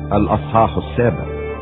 الأصحاح 7.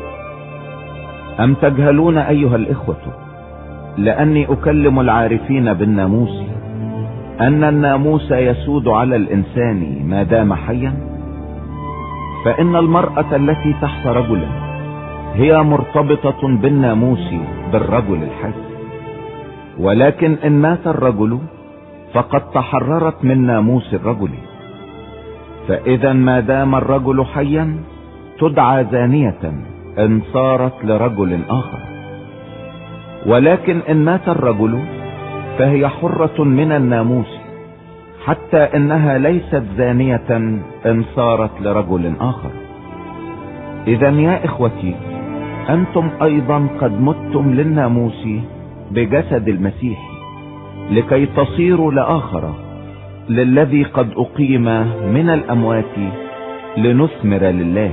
أم تجهلون أيها الإخوة لأني أكلم العارفين بالناموس أن الناموس يسود على الإنسان ما دام حيا؟ فإن المرأة التي تحت رجل هي مرتبطة بالناموس بالرجل الحي، ولكن إن مات الرجل فقد تحررت من ناموس الرجل. فإذا ما دام الرجل حيا تدعى زانية إن صارت لرجل آخر، ولكن إن مات الرجل فهي حرة من الناموس، حتى إنها ليست زانية إن صارت لرجل آخر. إذا يا إخوتي أنتم أيضا قد متم للناموس بجسد المسيح، لكي تصيروا لآخر للذي قد أقيم من الأموات لنثمر لله.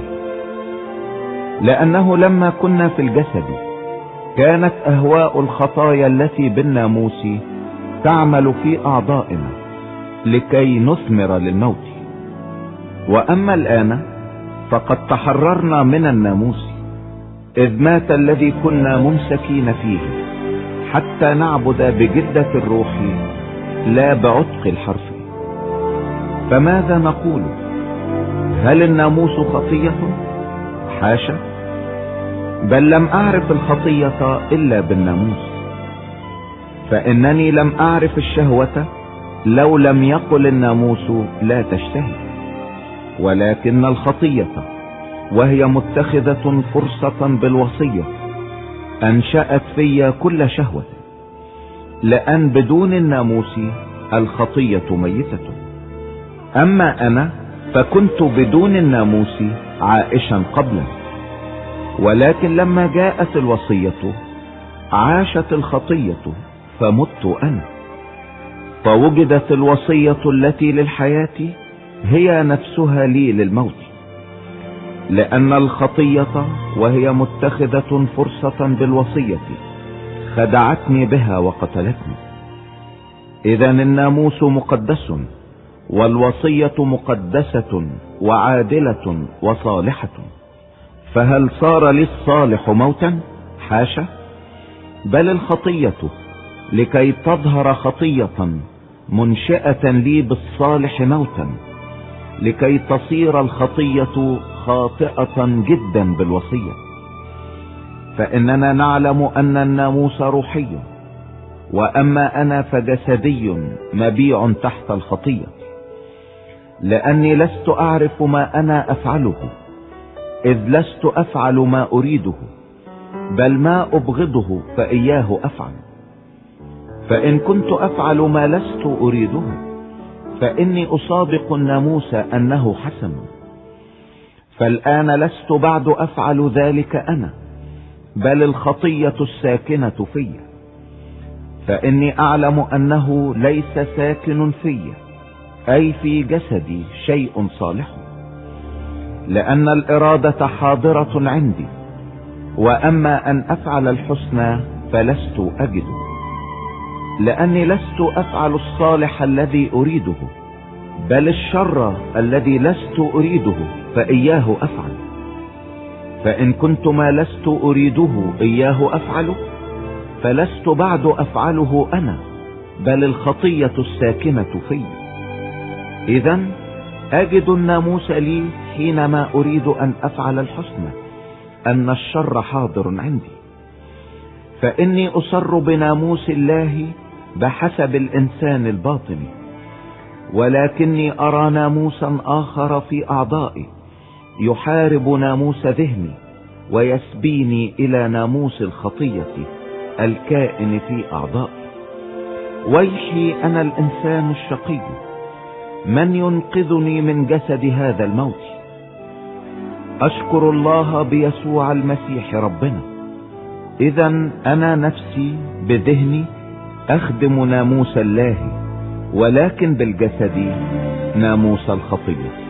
لأنه لما كنا في الجسد كانت أهواء الخطايا التي بالناموس تعمل في أعضائنا لكي نثمر للموت. وأما الآن فقد تحررنا من الناموس، إذ مات الذي كنا ممسكين فيه، حتى نعبد بجدة الروح لا بعتق الحرف. فماذا نقول؟ هل الناموس خطية؟ حاشا، بل لم أعرف الخطية إلا بالناموس. فإنني لم أعرف الشهوة لو لم يقل الناموس لا تشتهي، ولكن الخطية وهي متخذة فرصة بالوصية أنشأت في كل شهوة، لأن بدون الناموس الخطية ميتة. أما أنا فكنت بدون الناموس عائشا قبلا، ولكن لما جاءت الوصية عاشت الخطية فمت أنا. فوجدت الوصية التي للحياة هي نفسها لي للموت، لأن الخطية وهي متخذة فرصة بالوصية خدعتني بها وقتلتني. إذا الناموس مقدس والوصية مقدسة وعادلة وصالحة، فهل صار لي الصالح موتا؟ حاشا، بل الخطية لكي تظهر خطية منشئة لي بالصالح موتا، لكي تصير الخطية خاطئة جدا بالوصية. فإننا نعلم أن الناموس روحي، وأما أنا فجسدي مبيع تحت الخطية، لأني لست أعرف ما أنا أفعله، إذ لست أفعل ما أريده، بل ما أبغضه فإياه أفعل. فإن كنت أفعل ما لست أريده فإني أصادق الناموس أنه حسن. فالآن لست بعد أفعل ذلك أنا، بل الخطية الساكنة في. فإني أعلم أنه ليس ساكن في، أي في جسدي، شيء صالح، لأن الإرادة حاضرة عندي، وأما أن أفعل الحسنى فلست أجد، لأني لست أفعل الصالح الذي أريده، بل الشر الذي لست أريده فإياه أفعل. فإن كنت ما لست أريده إياه أفعله، فلست بعد أفعله أنا، بل الخطية الساكنة في. إذن أجد الناموس لي حينما أريد أن أفعل الحسنى أن الشر حاضر عندي. فإني أصر بناموس الله بحسب الإنسان الباطن، ولكني أرى ناموسا آخر في أعضائي يحارب ناموس ذهني ويسبيني إلى ناموس الخطية الكائن في أعضائي. ويحي أنا الإنسان الشقي، من ينقذني من جسد هذا الموت؟ أشكر الله بيسوع المسيح ربنا. إذن أنا نفسي بذهني أخدم ناموس الله، ولكن بالجسد ناموس الخطية.